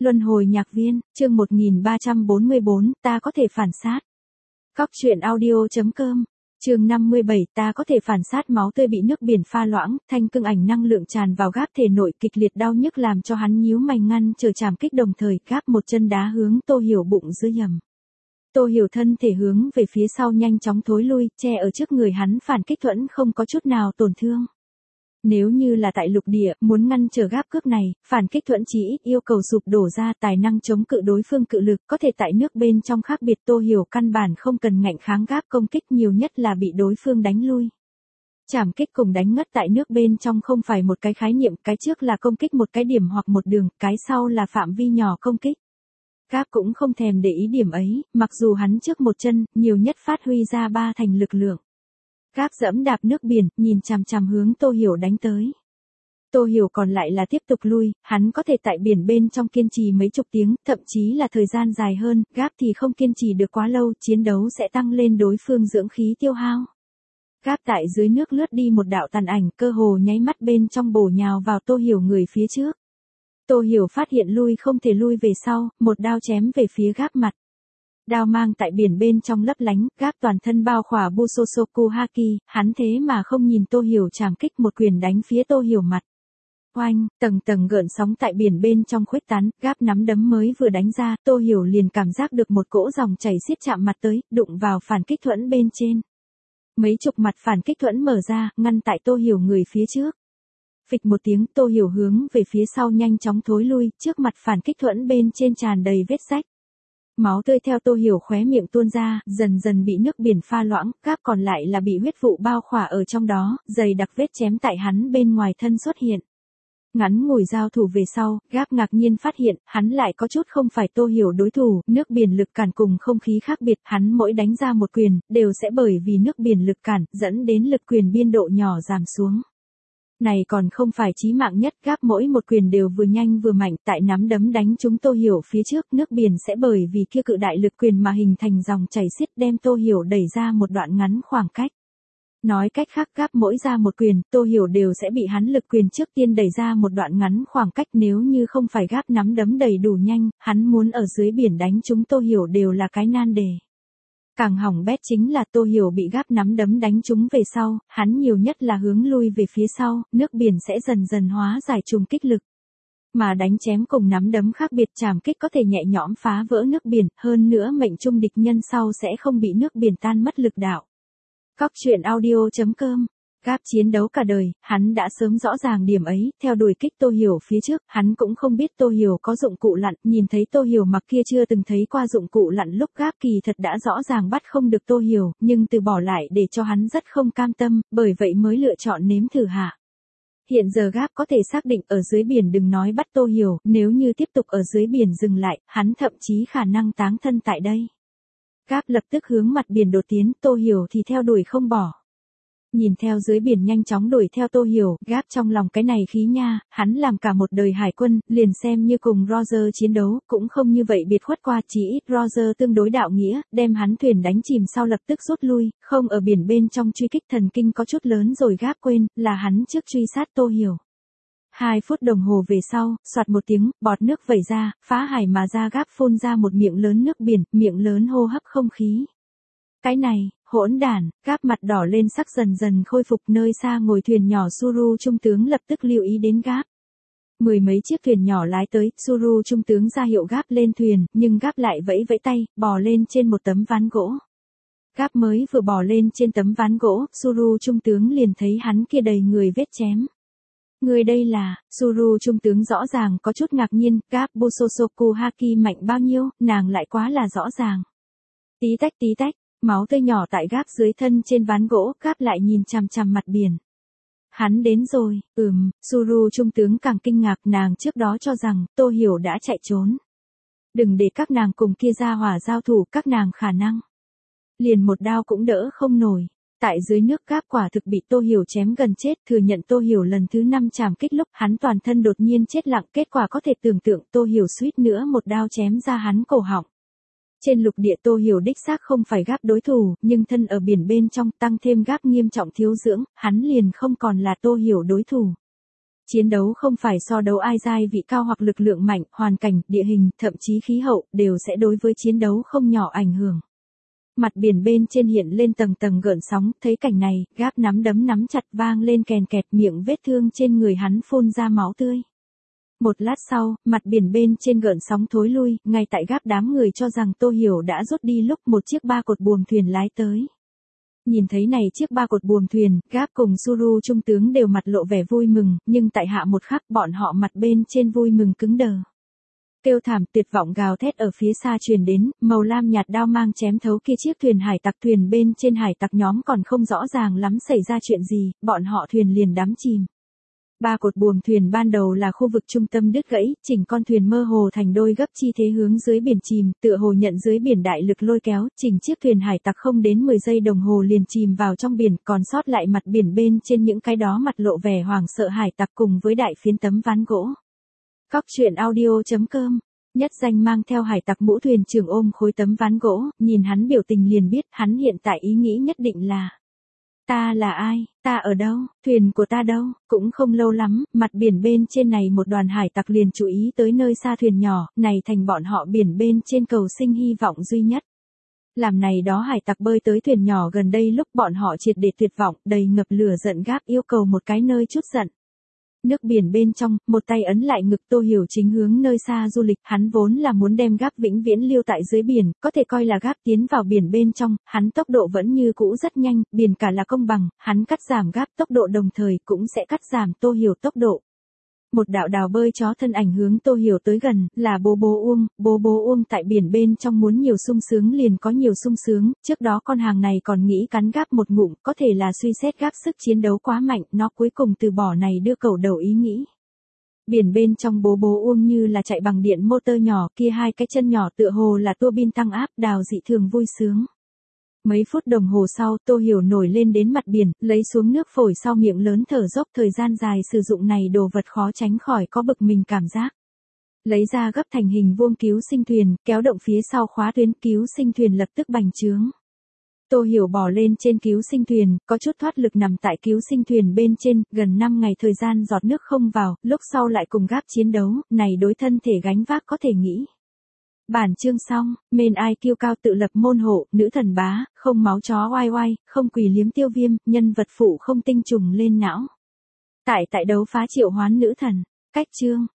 Luân hồi nhạc viên, chương 1344, ta có thể phản sát. Cóc truyện audio.com, chương 57, ta có thể phản sát. Máu tươi bị nước biển pha loãng, thanh cương ảnh năng lượng tràn vào Gáp thể nội, kịch liệt đau nhức làm cho hắn nhíu mày ngăn trở trảm kích, đồng thời Gáp một chân đá hướng Tô Hiểu bụng dưới nhầm. Tô Hiểu thân thể hướng về phía sau nhanh chóng thối lui, che ở trước người hắn, phản kích thuẫn không có chút nào tổn thương. Nếu như là tại lục địa, muốn ngăn trở Gáp cướp này, phản kích thuẫn chỉ ít yêu cầu sụp đổ ra tài năng chống cự đối phương cự lực, có thể tại nước bên trong khác biệt. Tô Hiểu căn bản không cần ngạnh kháng Gáp công kích, nhiều nhất là bị đối phương đánh lui. Trảm kích cùng đánh ngất tại nước bên trong không phải một cái khái niệm, cái trước là công kích một cái điểm hoặc một đường, cái sau là phạm vi nhỏ công kích. Gáp cũng không thèm để ý điểm ấy, mặc dù hắn trước một chân, nhiều nhất phát huy ra 3 thành lực lượng. Gáp dẫm đạp nước biển, nhìn chằm chằm hướng Tô Hiểu đánh tới. Tô Hiểu còn lại là tiếp tục lui, hắn có thể tại biển bên trong kiên trì mấy chục tiếng, thậm chí là thời gian dài hơn. Gáp thì không kiên trì được quá lâu, chiến đấu sẽ tăng lên đối phương dưỡng khí tiêu hao. Gáp tại dưới nước lướt đi một đạo tàn ảnh, cơ hồ nháy mắt bên trong bổ nhào vào Tô Hiểu người phía trước. Tô Hiểu phát hiện lui không thể lui về sau, một đao chém về phía Gáp mặt. Đao mang tại biển bên trong lấp lánh, Gáp toàn thân bao khỏa Busosoku Haki, hắn thế mà không nhìn Tô Hiểu trảm kích, một quyền đánh phía Tô Hiểu mặt. Oanh, tầng tầng gợn sóng tại biển bên trong khuếch tán, Gáp nắm đấm mới vừa đánh ra, Tô Hiểu liền cảm giác được một cỗ dòng chảy xiết chạm mặt tới, đụng vào phản kích thuẫn bên trên. Mấy chục mặt phản kích thuẫn mở ra, ngăn tại Tô Hiểu người phía trước. Phịch một tiếng, Tô Hiểu hướng về phía sau nhanh chóng thối lui, trước mặt phản kích thuẫn bên trên tràn đầy vết rách. Máu tươi theo Tô Hiểu khóe miệng tuôn ra, dần dần bị nước biển pha loãng, Gáp còn lại là bị huyết vụ bao khỏa ở trong đó, dày đặc vết chém tại hắn bên ngoài thân xuất hiện. Ngắn ngủi giao thủ về sau, Gáp ngạc nhiên phát hiện, hắn lại có chút không phải Tô Hiểu đối thủ, nước biển lực cản cùng không khí khác biệt, hắn mỗi đánh ra một quyền, đều sẽ bởi vì nước biển lực cản, dẫn đến lực quyền biên độ nhỏ giảm xuống. Này còn không phải chí mạng nhất, Gáp mỗi một quyền đều vừa nhanh vừa mạnh, tại nắm đấm đánh trúng Tô Hiểu phía trước, nước biển sẽ bởi vì kia cự đại lực quyền mà hình thành dòng chảy xiết, đem Tô Hiểu đẩy ra một đoạn ngắn khoảng cách. Nói cách khác, Gáp mỗi ra một quyền, Tô Hiểu đều sẽ bị hắn lực quyền trước tiên đẩy ra một đoạn ngắn khoảng cách, nếu như không phải Gáp nắm đấm đầy đủ nhanh, hắn muốn ở dưới biển đánh trúng Tô Hiểu đều là cái nan đề. Càng hỏng bét chính là Tô Hiểu bị Gáp nắm đấm đánh trúng về sau, hắn nhiều nhất là hướng lui về phía sau, nước biển sẽ dần dần hóa giải trùng kích lực. Mà đánh chém cùng nắm đấm khác biệt, trảm kích có thể nhẹ nhõm phá vỡ nước biển, hơn nữa mệnh trung địch nhân sau sẽ không bị nước biển tan mất lực đạo. Cóc truyện audio.com. Gáp chiến đấu cả đời, hắn đã sớm rõ ràng điểm ấy, theo đuổi kích Tô Hiểu phía trước, hắn cũng không biết Tô Hiểu có dụng cụ lặn, nhìn thấy Tô Hiểu mặc kia chưa từng thấy qua dụng cụ lặn lúc Gáp kỳ thật đã rõ ràng bắt không được Tô Hiểu, nhưng từ bỏ lại để cho hắn rất không cam tâm, bởi vậy mới lựa chọn nếm thử hạ. Hiện giờ Gáp có thể xác định ở dưới biển đừng nói bắt Tô Hiểu, nếu như tiếp tục ở dưới biển dừng lại, hắn thậm chí khả năng táng thân tại đây. Gáp lập tức hướng mặt biển đột tiến, Tô Hiểu thì theo đuổi không bỏ. Nhìn theo dưới biển nhanh chóng đuổi theo Tô Hiểu, Gáp trong lòng cái này khí nha, hắn làm cả một đời hải quân, liền xem như cùng Roger chiến đấu, cũng không như vậy biệt khuất qua, chỉ ít Roger tương đối đạo nghĩa, đem hắn thuyền đánh chìm sau lập tức rút lui, không ở biển bên trong truy kích, thần kinh có chút lớn rồi. Gáp quên, là hắn trước truy sát Tô Hiểu. 2 phút đồng hồ về sau, soạt một tiếng, bọt nước vẩy ra, phá hải mà ra. Gáp phun ra một miệng lớn nước biển, miệng lớn hô hấp không khí. Cái này, hỗn đản, Gáp mặt đỏ lên, sắc dần dần khôi phục. Nơi xa ngồi thuyền nhỏ Suru trung tướng lập tức lưu ý đến Gáp. 10 mấy chiếc thuyền nhỏ lái tới, Suru trung tướng ra hiệu Gáp lên thuyền, nhưng Gáp lại vẫy vẫy tay, bò lên trên một tấm ván gỗ. Gáp mới vừa bò lên trên tấm ván gỗ, Suru trung tướng liền thấy hắn kia đầy người vết chém. Người đây là, Suru trung tướng rõ ràng có chút ngạc nhiên, Gáp Busosoku Haki mạnh bao nhiêu, nàng lại quá là rõ ràng. Tí tách, máu tươi nhỏ tại Gáp dưới thân trên ván gỗ, Gáp lại nhìn chằm chằm mặt biển. Hắn đến rồi, Suru trung tướng càng kinh ngạc, nàng trước đó cho rằng, Tô Hiểu đã chạy trốn. Đừng để các nàng cùng kia ra hỏa giao thủ, các nàng khả năng liền một đao cũng đỡ không nổi. Tại dưới nước Gáp quả thực bị Tô Hiểu chém gần chết, thừa nhận Tô Hiểu lần thứ 5 trảm kích lúc hắn toàn thân đột nhiên chết lặng, kết quả có thể tưởng tượng, Tô Hiểu suýt nữa một đao chém ra hắn cổ họng. Trên lục địa Tô Hiểu đích xác không phải Gáp đối thủ, nhưng thân ở biển bên trong, tăng thêm Gáp nghiêm trọng thiếu dưỡng, hắn liền không còn là Tô Hiểu đối thủ. Chiến đấu không phải so đấu ai giai vị cao hoặc lực lượng mạnh, hoàn cảnh, địa hình, thậm chí khí hậu, đều sẽ đối với chiến đấu không nhỏ ảnh hưởng. Mặt biển bên trên hiện lên tầng tầng gợn sóng, thấy cảnh này, Gáp nắm đấm nắm chặt vang lên kèn kẹt, miệng vết thương trên người hắn phun ra máu tươi. Một lát sau, mặt biển bên trên gợn sóng thối lui, ngay tại Gáp đám người cho rằng Tô Hiểu đã rút đi lúc một chiếc ba cột buồm thuyền lái tới. Nhìn thấy này chiếc ba cột buồm thuyền, Gáp cùng Suru trung tướng đều mặt lộ vẻ vui mừng, nhưng tại hạ một khắc bọn họ mặt bên trên vui mừng cứng đờ. Kêu thảm tuyệt vọng gào thét ở phía xa truyền đến, màu lam nhạt đao mang chém thấu kia chiếc thuyền hải tặc, thuyền bên trên hải tặc nhóm còn không rõ ràng lắm xảy ra chuyện gì, bọn họ thuyền liền đắm chìm. Ba cột buồm thuyền ban đầu là khu vực trung tâm đứt gãy, chỉnh con thuyền mơ hồ thành đôi gấp chi thế hướng dưới biển chìm, tựa hồ nhận dưới biển đại lực lôi kéo, chỉnh chiếc thuyền hải tặc không đến 10 giây đồng hồ liền chìm vào trong biển, còn sót lại mặt biển bên trên những cái đó mặt lộ vẻ hoảng sợ hải tặc cùng với đại phiến tấm ván gỗ. Cóc truyện audio.com. Nhất Danh mang theo hải tặc mũ thuyền trưởng ôm khối tấm ván gỗ, nhìn hắn biểu tình liền biết hắn hiện tại ý nghĩ nhất định là: ta là ai, ta ở đâu, thuyền của ta đâu. Cũng không lâu lắm, mặt biển bên trên này một đoàn hải tặc liền chú ý tới nơi xa thuyền nhỏ, này thành bọn họ biển bên trên cầu sinh hy vọng duy nhất. Làm này đó hải tặc bơi tới thuyền nhỏ gần đây lúc bọn họ triệt để tuyệt vọng, đầy ngập lửa giận Gáp yêu cầu một cái nơi chút giận. Nước biển bên trong, một tay ấn lại ngực Tô Hiểu chính hướng nơi xa du lịch, hắn vốn là muốn đem Gáp vĩnh viễn lưu tại dưới biển, có thể coi là Gáp tiến vào biển bên trong, hắn tốc độ vẫn như cũ rất nhanh, biển cả là công bằng, hắn cắt giảm Gáp tốc độ đồng thời cũng sẽ cắt giảm Tô Hiểu tốc độ. Một đạo đào bơi chó thân ảnh hướng Tô Hiểu tới gần, là Bố Bố Uông tại biển bên trong muốn nhiều sung sướng liền có nhiều sung sướng, trước đó con hàng này còn nghĩ cắn Gáp một ngụm, có thể là suy xét Gáp sức chiến đấu quá mạnh, nó cuối cùng từ bỏ này đưa cẩu đầu ý nghĩ. Biển bên trong Bố Uông như là chạy bằng điện motor nhỏ, kia hai cái chân nhỏ tựa hồ là tua bin tăng áp, đào dị thường vui sướng. Mấy phút đồng hồ sau, Tô Hiểu nổi lên đến mặt biển, lấy xuống nước phổi sau miệng lớn thở dốc, thời gian dài sử dụng này đồ vật khó tránh khỏi có bực mình cảm giác. Lấy ra gấp thành hình vuông cứu sinh thuyền, kéo động phía sau khóa tuyến, cứu sinh thuyền lập tức bành trướng. Tô Hiểu bò lên trên cứu sinh thuyền, có chút thoát lực nằm tại cứu sinh thuyền bên trên, gần 5 ngày thời gian giọt nước không vào, lúc sau lại cùng Gáp chiến đấu, này đối thân thể gánh vác có thể nghĩ. Bản chương xong, men ai kiêu cao tự lập môn hộ, nữ thần bá, không máu chó oai oai, không quỷ liếm tiêu viêm, nhân vật phụ không tinh trùng lên não. Tại đấu phá triệu hoán nữ thần. Cách chương.